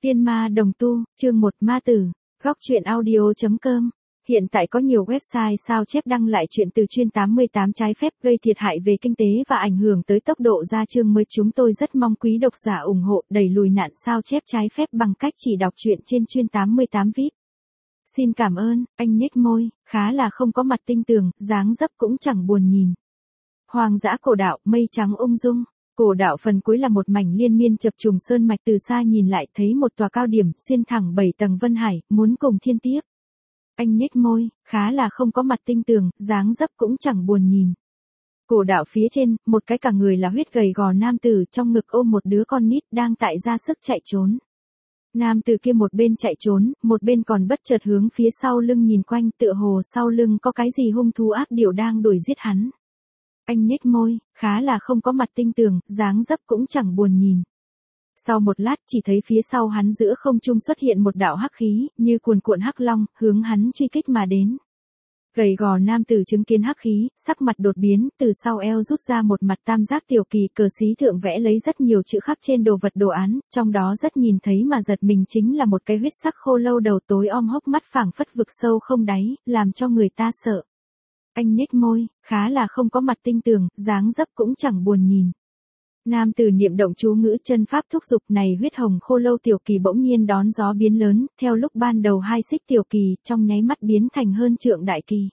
Tiên ma đồng tu, chương 1 ma tử, góc truyện audio.com. Hiện tại có nhiều website sao chép đăng lại chuyện từ chuyên 88 trái phép gây thiệt hại về kinh tế và ảnh hưởng tới tốc độ ra chương mới. Chúng tôi rất mong quý độc giả ủng hộ đẩy lùi nạn sao chép trái phép bằng cách chỉ đọc truyện trên chuyên 88 VIP. Xin cảm ơn, anh nhếch môi, khá là không có mặt tinh tường, dáng dấp cũng chẳng buồn nhìn. Hoang dã cổ đạo, mây trắng ung dung. Cổ đạo phần cuối là một mảnh liên miên chập trùng sơn mạch, từ xa nhìn lại thấy một tòa cao điểm xuyên thẳng 7 tầng vân hải, muốn cùng thiên tiếp. Anh nhếch môi, khá là không có mặt tinh tường, dáng dấp cũng chẳng buồn nhìn. Cổ đạo phía trên, một cái cả người là huyết gầy gò nam tử trong ngực ôm một đứa con nít đang tại ra sức chạy trốn. Nam tử kia một bên chạy trốn, một bên còn bất chợt hướng phía sau lưng nhìn quanh, tựa hồ sau lưng có cái gì hung thú ác điểu đang đuổi giết hắn. Anh nhếch môi, khá là không có mặt tinh tường, dáng dấp cũng chẳng buồn nhìn. Sau một lát chỉ thấy phía sau hắn giữa không trung xuất hiện một đạo hắc khí, như cuồn cuộn hắc long, hướng hắn truy kích mà đến. Gầy gò nam tử chứng kiến hắc khí, sắc mặt đột biến, từ sau eo rút ra một mặt tam giác tiểu kỳ, cờ xí thượng vẽ lấy rất nhiều chữ khắc trên đồ vật đồ án, trong đó rất nhìn thấy mà giật mình chính là một cái huyết sắc khô lâu đầu tối om hốc mắt phảng phất vực sâu không đáy, làm cho người ta sợ. Anh nhếch môi, khá là không có mặt tinh tường, dáng dấp cũng chẳng buồn nhìn. Nam tử niệm động chú ngữ chân pháp thúc dục, này huyết hồng khô lâu tiểu kỳ bỗng nhiên đón gió biến lớn, theo lúc ban đầu 2 xích tiểu kỳ, trong nháy mắt biến thành hơn trượng đại kỳ.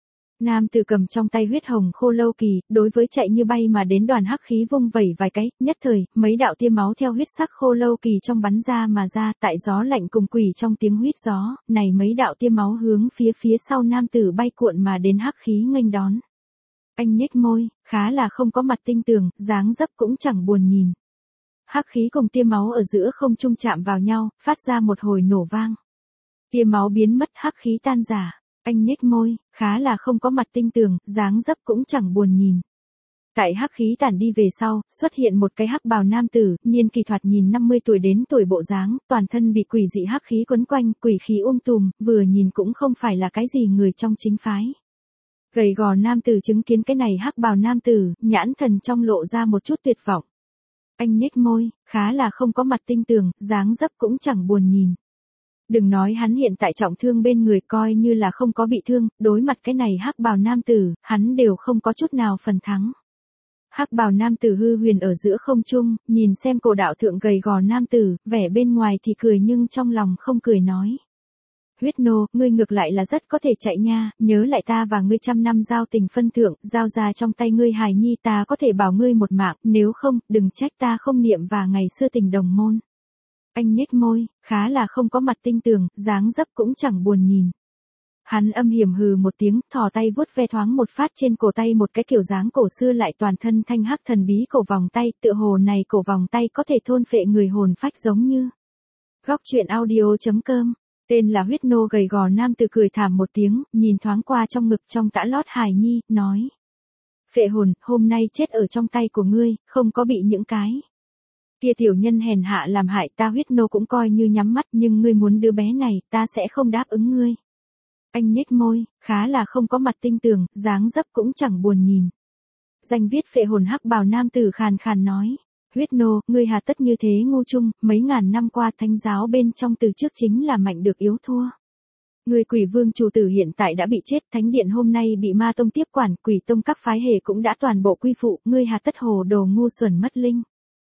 Nam tử cầm trong tay huyết hồng khô lâu kỳ, đối với chạy như bay mà đến đoàn hắc khí vung vẩy vài cái, nhất thời, mấy đạo tia máu theo huyết sắc khô lâu kỳ trong bắn ra mà ra, tại gió lạnh cùng quỷ trong tiếng huýt gió, này mấy đạo tia máu hướng phía sau nam tử bay cuộn mà đến hắc khí nghênh đón. Anh nhếch môi, khá là không có mặt tinh tường, dáng dấp cũng chẳng buồn nhìn. Hắc khí cùng tia máu ở giữa không trung chạm vào nhau, phát ra một hồi nổ vang. Tia máu biến mất, hắc khí tan rã. Anh nhếch môi, khá là không có mặt tinh tường, dáng dấp cũng chẳng buồn nhìn. Tại hắc khí tản đi về sau, xuất hiện một cái hắc bào nam tử, niên kỳ thoạt nhìn 50 tuổi đến tuổi bộ dáng, toàn thân bị quỷ dị hắc khí quấn quanh, quỷ khí tùm, vừa nhìn cũng không phải là cái gì người trong chính phái. Gầy gò nam tử chứng kiến cái này hắc bào nam tử, nhãn thần trong lộ ra một chút tuyệt vọng. Anh nhếch môi, khá là không có mặt tinh tường, dáng dấp cũng chẳng buồn nhìn. Đừng nói hắn hiện tại trọng thương bên người, coi như là không có bị thương, đối mặt cái này hắc bào nam tử, hắn đều không có chút nào phần thắng. Hắc bào nam tử hư huyền ở giữa không trung, nhìn xem cổ đạo thượng gầy gò nam tử, vẻ bên ngoài thì cười nhưng trong lòng không cười nói. Huyết nô, ngươi ngược lại là rất có thể chạy nha, nhớ lại ta và ngươi trăm năm giao tình phân thượng, giao ra trong tay ngươi hài nhi, ta có thể bảo ngươi một mạng, nếu không, đừng trách ta không niệm và ngày xưa tình đồng môn. Anh nhếch môi, khá là không có mặt tinh tường, dáng dấp cũng chẳng buồn nhìn. Hắn âm hiểm hừ một tiếng, thò tay vuốt ve thoáng một phát trên cổ tay một cái kiểu dáng cổ xưa lại toàn thân thanh hắc thần bí cổ vòng tay, tựa hồ này cổ vòng tay có thể thôn phệ người hồn phách giống như. Góc truyện audio.com. Tên là huyết nô gầy gò nam tử cười thảm một tiếng, nhìn thoáng qua trong ngực trong tã lót hài nhi, nói. Phệ hồn, hôm nay chết ở trong tay của ngươi, không có bị những cái kia tiểu nhân hèn hạ làm hại ta, huyết nô cũng coi như nhắm mắt, nhưng ngươi muốn đứa bé này, ta sẽ không đáp ứng ngươi. Anh nhếch môi, khá là không có mặt tinh tường, dáng dấp cũng chẳng buồn nhìn. Danh viết phệ hồn hắc bào nam tử khàn khàn nói. Huyết nô, ngươi hà tất như thế ngu chung, mấy ngàn năm qua thánh giáo bên trong từ trước chính là mạnh được yếu thua. Ngươi quỷ vương chủ tử hiện tại đã bị chết, thánh điện hôm nay bị ma tông tiếp quản, quỷ tông các phái hệ cũng đã toàn bộ quy phụ, ngươi hà tất hồ đồ ngu xuẩn mất linh.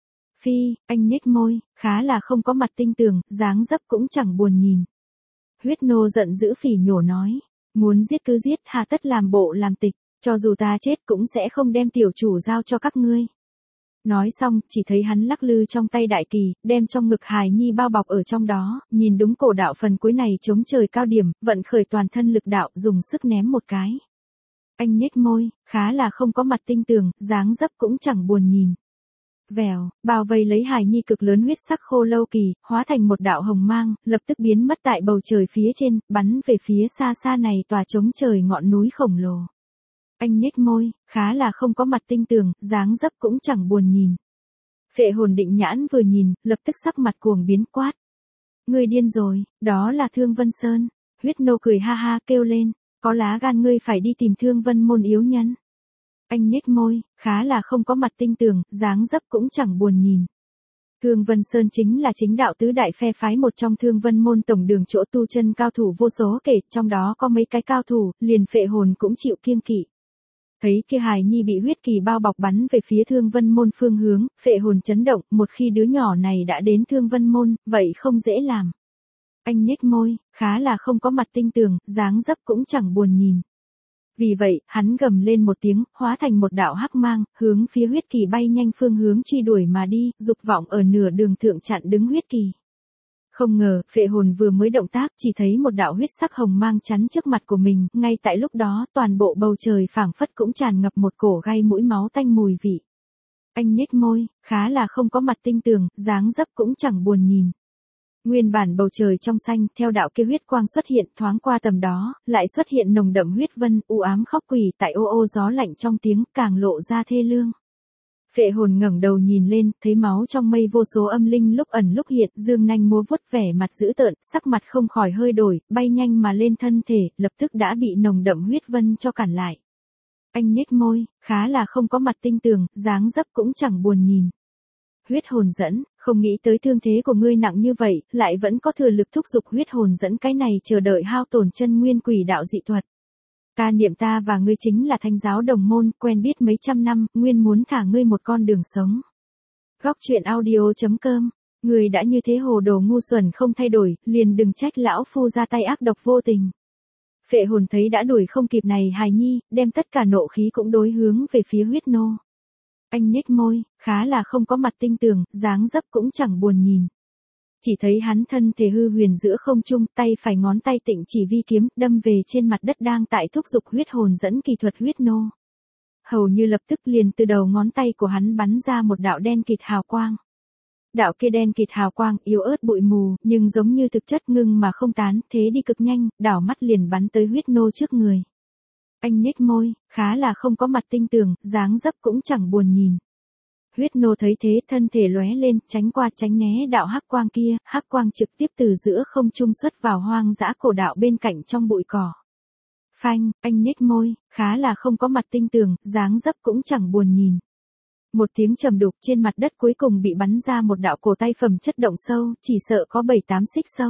Phi, anh nhếch môi, khá là không có mặt tinh tường, dáng dấp cũng chẳng buồn nhìn. Huyết nô giận dữ phỉ nhổ nói, muốn giết cứ giết, hà tất làm bộ làm tịch, cho dù ta chết cũng sẽ không đem tiểu chủ giao cho các ngươi. Nói xong, chỉ thấy hắn lắc lư trong tay đại kỳ, đem trong ngực hài nhi bao bọc ở trong đó, nhìn đúng cổ đạo phần cuối này chống trời cao điểm, vận khởi toàn thân lực đạo, dùng sức ném một cái. Anh nhếch môi, khá là không có mặt tinh tường, dáng dấp cũng chẳng buồn nhìn. Vèo, bao vây lấy hài nhi cực lớn huyết sắc khô lâu kỳ, hóa thành một đạo hồng mang, lập tức biến mất tại bầu trời phía trên, bắn về phía xa xa này tòa chống trời ngọn núi khổng lồ. Anh nhếch môi, khá là không có mặt tinh tường, dáng dấp cũng chẳng buồn nhìn. Phệ hồn định nhãn vừa nhìn, lập tức sắc mặt cuồng biến quát. Ngươi điên rồi, đó là Thương Vân Sơn. Huyết nô cười ha ha kêu lên, có lá gan ngươi phải đi tìm Thương Vân môn yếu nhân. Anh nhếch môi, khá là không có mặt tinh tường, dáng dấp cũng chẳng buồn nhìn. Thương Vân Sơn chính là chính đạo tứ đại phe phái một trong Thương Vân môn tổng đường chỗ tu chân cao thủ vô số kể, trong đó có mấy cái cao thủ, liền Phệ Hồn cũng chịu kiêng kỵ. Thấy kia hài nhi bị huyết kỳ bao bọc bắn về phía Thương Vân môn phương hướng, Phệ Hồn chấn động, một khi đứa nhỏ này đã đến Thương Vân môn, vậy không dễ làm. Anh nhếch môi, khá là không có mặt tinh tường, dáng dấp cũng chẳng buồn nhìn. Vì vậy, hắn gầm lên một tiếng, hóa thành một đạo hắc mang, hướng phía huyết kỳ bay nhanh phương hướng truy đuổi mà đi, dục vọng ở nửa đường thượng chặn đứng huyết kỳ. Không ngờ, Phệ Hồn vừa mới động tác, chỉ thấy một đạo huyết sắc hồng mang chắn trước mặt của mình, ngay tại lúc đó, toàn bộ bầu trời phảng phất cũng tràn ngập một cổ gai mũi máu tanh mùi vị. Anh nhếch môi, khá là không có mặt tinh tường, dáng dấp cũng chẳng buồn nhìn. Nguyên bản bầu trời trong xanh, theo đạo kia huyết quang xuất hiện, thoáng qua tầm đó, lại xuất hiện nồng đậm huyết vân, u ám khóc quỷ tại ô ô gió lạnh trong tiếng, càng lộ ra thê lương. Phệ Hồn ngẩng đầu nhìn lên, thấy máu trong mây vô số âm linh lúc ẩn lúc hiện, dương nanh múa vuốt vẻ mặt dữ tợn, sắc mặt không khỏi hơi đổi, bay nhanh mà lên thân thể, lập tức đã bị nồng đậm huyết vân cho cản lại. Anh nhếch môi, khá là không có mặt tinh tường, dáng dấp cũng chẳng buồn nhìn. Huyết hồn dẫn, không nghĩ tới thương thế của ngươi nặng như vậy, lại vẫn có thừa lực thúc giục huyết hồn dẫn, cái này chờ đợi hao tổn chân nguyên quỷ đạo dị thuật. Ta niệm ta và ngươi chính là thánh giáo đồng môn, quen biết mấy trăm năm, nguyên muốn thả ngươi một con đường sống. Góc truyện audio.com, ngươi đã như thế hồ đồ ngu xuẩn không thay đổi, liền đừng trách lão phu ra tay ác độc vô tình. Phệ Hồn thấy đã đuổi không kịp này hài nhi, đem tất cả nộ khí cũng đối hướng về phía huyết nô. Anh nhếch môi, khá là không có mặt tinh tường, dáng dấp cũng chẳng buồn nhìn. Chỉ thấy hắn thân thể hư huyền giữa không trung, tay phải ngón tay tịnh chỉ vi kiếm, đâm về trên mặt đất đang tại thúc giục huyết hồn dẫn kỳ thuật huyết nô. Hầu như lập tức liền từ đầu ngón tay của hắn bắn ra một đạo đen kịt hào quang. Đạo kia đen kịt hào quang, yếu ớt bụi mù, nhưng giống như thực chất ngưng mà không tán, thế đi cực nhanh, đảo mắt liền bắn tới huyết nô trước người. Anh nhếch môi, khá là không có mặt tinh tường, dáng dấp cũng chẳng buồn nhìn. Huyết nô thấy thế, thân thể lóe lên, tránh qua tránh né đạo hắc quang kia, hắc quang trực tiếp từ giữa không trung xuất vào hoang dã cổ đạo bên cạnh trong bụi cỏ. Phanh, anh nhếch môi, khá là không có mặt tinh tường, dáng dấp cũng chẳng buồn nhìn. Một tiếng trầm đục, trên mặt đất cuối cùng bị bắn ra một đạo cổ tay phẩm chất động sâu, chỉ sợ có 7-8 xích sâu.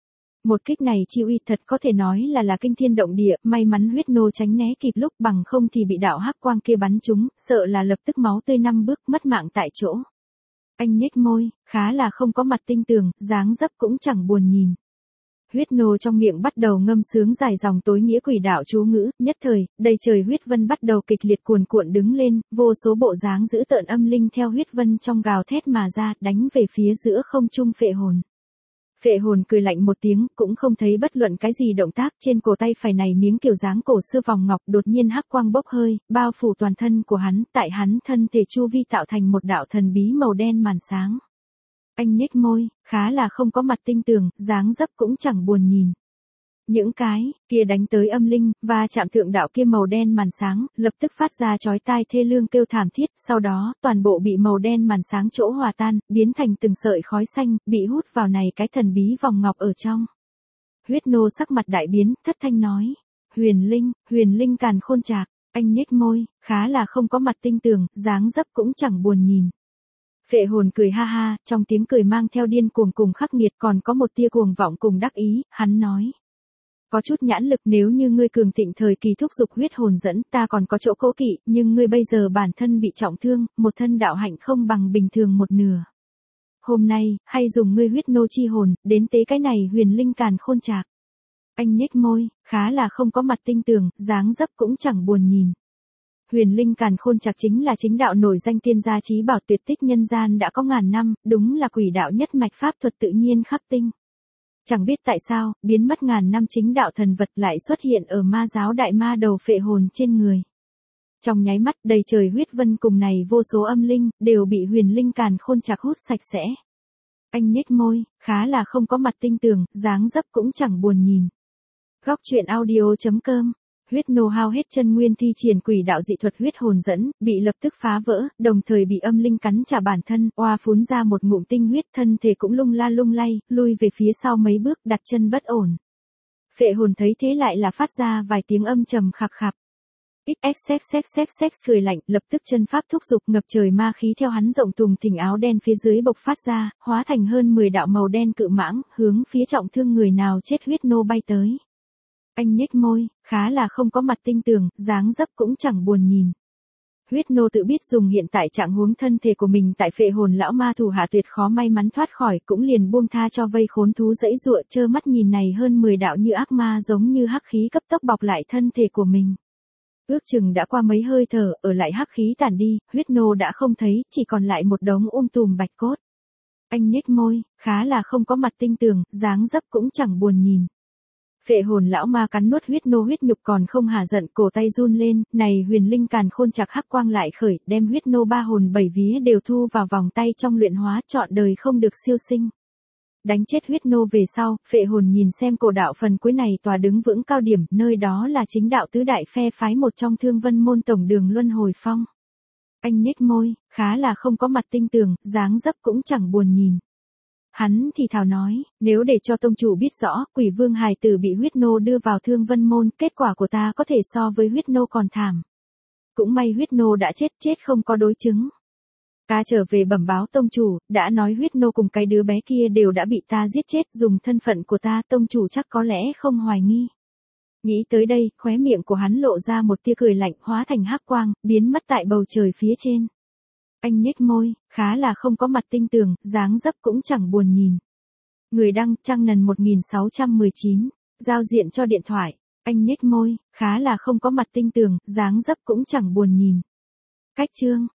Một kích này chi uy thật có thể nói là kinh thiên động địa, may mắn huyết nô tránh né kịp lúc, bằng không thì bị đạo hắc quang kia bắn trúng, sợ là lập tức máu tươi 5 bước, mất mạng tại chỗ. Anh nhếch môi, khá là không có mặt tinh tường, dáng dấp cũng chẳng buồn nhìn. Huyết nô trong miệng bắt đầu ngâm sướng dài dòng tối nghĩa quỷ đạo chú ngữ, nhất thời, đầy trời huyết vân bắt đầu kịch liệt cuồn cuộn đứng lên, vô số bộ dáng dữ tợn âm linh theo huyết vân trong gào thét mà ra, đánh về phía giữa không trung Phệ Hồn. Phệ Hồn cười lạnh một tiếng, cũng không thấy bất luận cái gì động tác, trên cổ tay phải này miếng kiểu dáng cổ xưa vòng ngọc đột nhiên hắc quang bốc hơi, bao phủ toàn thân của hắn, tại hắn thân thể chu vi tạo thành một đạo thần bí màu đen màn sáng. Anh nhếch môi, khá là không có mặt tinh tường, dáng dấp cũng chẳng buồn nhìn. Những cái kia đánh tới âm linh, và chạm thượng đạo kia màu đen màn sáng, lập tức phát ra chói tai thê lương kêu thảm thiết, sau đó, toàn bộ bị màu đen màn sáng chỗ hòa tan, biến thành từng sợi khói xanh, bị hút vào này cái thần bí vòng ngọc ở trong. Huyết nô sắc mặt đại biến, thất thanh nói. Huyền linh càn khôn trạc, anh nhếch môi, khá là không có mặt tinh tường, dáng dấp cũng chẳng buồn nhìn. Phệ Hồn cười ha ha, trong tiếng cười mang theo điên cuồng cùng khắc nghiệt, còn có một tia cuồng vọng cùng đắc ý, hắn nói. Có chút nhãn lực, nếu như ngươi cường thịnh thời kỳ thúc giục huyết hồn dẫn, ta còn có chỗ cố kỵ, nhưng ngươi bây giờ bản thân bị trọng thương, một thân đạo hạnh không bằng bình thường một nửa. Hôm nay, hay dùng ngươi huyết nô chi hồn, đến tế cái này huyền linh càn khôn trạc. Anh nhếch môi, khá là không có mặt tinh tường, dáng dấp cũng chẳng buồn nhìn. Huyền linh càn khôn trạc chính là chính đạo nổi danh tiên gia chí bảo tuyệt tích nhân gian đã có ngàn năm, đúng là quỷ đạo nhất mạch pháp thuật tự nhiên khắc tinh. Chẳng biết tại sao, biến mất ngàn năm chính đạo thần vật lại xuất hiện ở ma giáo đại ma đầu Phệ Hồn trên người. Trong nháy mắt, đầy trời huyết vân cùng này vô số âm linh, đều bị huyền linh càn khôn trạc hút sạch sẽ. Anh nhếch môi, khá là không có mặt tinh tường, dáng dấp cũng chẳng buồn nhìn. Góc truyện audio.com, huyết nô hao hết chân nguyên thi triển quỷ đạo dị thuật huyết hồn dẫn, bị lập tức phá vỡ, đồng thời bị âm linh cắn trả bản thân, oa phún ra một ngụm tinh huyết, thân thể cũng lung la lung lay, lui về phía sau mấy bước, đặt chân bất ổn. Phệ Hồn thấy thế lại là phát ra vài tiếng âm trầm khạc khạc. XXXXX cười lạnh, lập tức chân pháp thúc dục ngập trời ma khí theo hắn rộng thùng thình áo đen phía dưới bộc phát ra, hóa thành hơn 10 đạo màu đen cự mãng, hướng phía trọng thương người nào chết huyết nô bay tới. Anh nhếch môi, khá là không có mặt tinh tường, dáng dấp cũng chẳng buồn nhìn. Huyết nô tự biết dùng hiện tại trạng huống thân thể của mình tại phệ hồn lão ma thủ hạ tuyệt khó may mắn thoát khỏi, cũng liền buông tha cho vây khốn thú dãy dụa, trơ mắt nhìn này hơn 10 đạo như ác ma giống như hắc khí cấp tốc bọc lại thân thể của mình. Ước chừng đã qua mấy hơi thở, ở lại hắc khí tản đi, huyết nô đã không thấy, chỉ còn lại một đống tùm bạch cốt. Anh nhếch môi, khá là không có mặt tinh tường, dáng dấp cũng chẳng buồn nhìn. Phệ hồn lão ma cắn nuốt huyết nô huyết nhục còn không hả giận, cổ tay run lên, này huyền linh càn khôn chặt hắc quang lại khởi, đem huyết nô ba hồn bảy vía đều thu vào vòng tay trong luyện hóa, trọn đời không được siêu sinh. Đánh chết huyết nô về sau, phệ hồn nhìn xem cổ đạo phần cuối này tòa đứng vững cao điểm, nơi đó là chính đạo tứ đại phe phái một trong Thương Vân môn tổng đường luân hồi phong. Anh nhếch môi, khá là không có mặt tinh tường, dáng dấp cũng chẳng buồn nhìn. Hắn thì thào nói, nếu để cho tông chủ biết rõ, quỷ vương hài tử bị huyết nô đưa vào Thương Vân môn, kết quả của ta có thể so với huyết nô còn thảm. Cũng may huyết nô đã chết không có đối chứng. Ta trở về bẩm báo tông chủ, đã nói huyết nô cùng cái đứa bé kia đều đã bị ta giết chết, dùng thân phận của ta tông chủ chắc có lẽ không hoài nghi. Nghĩ tới đây, khóe miệng của hắn lộ ra một tia cười lạnh, hóa thành hắc quang, biến mất tại bầu trời phía trên. Anh nhếch môi, khá là không có mặt tinh tường, dáng dấp cũng chẳng buồn nhìn. Người đăng, Trang Nần 1619, giao diện cho điện thoại. Anh nhếch môi, khá là không có mặt tinh tường, dáng dấp cũng chẳng buồn nhìn. Cách chương